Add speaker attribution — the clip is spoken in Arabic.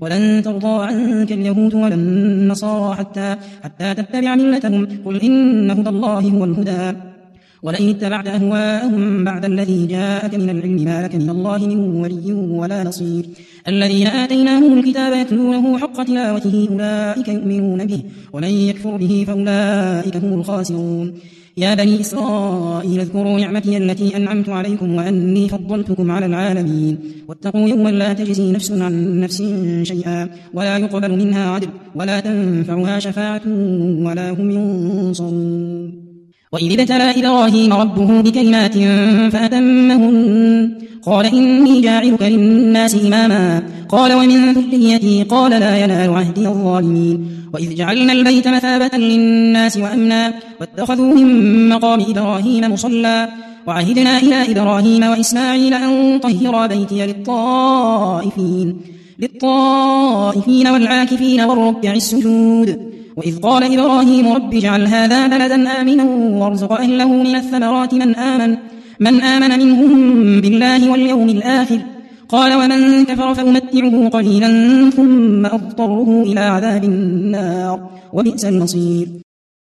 Speaker 1: ولن ترضى عنك اليهود ولا النصارى حتى تتبع ملتهم قل إن هدى الله هو الهدى ولئن اتبعت أهواءهم بعد الذي جاءك من العلم ما لك من الله من ولي ولا نصير الذين آتيناهم الكتاب يتلونه حق تلاوته أولئك يؤمنون به ومن يكفر به فأولئك هم الخاسرون يا بني إسرائيل اذكروا نعمتي التي أنعمت عليكم وأني فضلتكم على العالمين واتقوا يوما لا تجزي نفس عن نفس شيئا ولا يقبل منها عدل ولا تنفعها شفاعة ولا هم ينصرون وإذ ابتلى إبراهيم ربه بكلمات فأتمهن قال إني جاعلك للناس إماما قال ومن ذريتي قال لا ينال عهدي الظالمين وإذ جعلنا البيت مثابة للناس وأمنا واتخذوا من مقام إبراهيم مصلى وعهدنا إلى إبراهيم وإسماعيل أن طهرا بيتي للطائفين والعاكفين والركع السجود وإذ قال إبراهيم رب اجعل هذا بلدا آمنا وارزق أهله من الثمرات من آمن منهم بالله واليوم الآخر قال ومن كفر فأمتعه قليلا ثم أضطره إلى عذاب النار وبئس المصير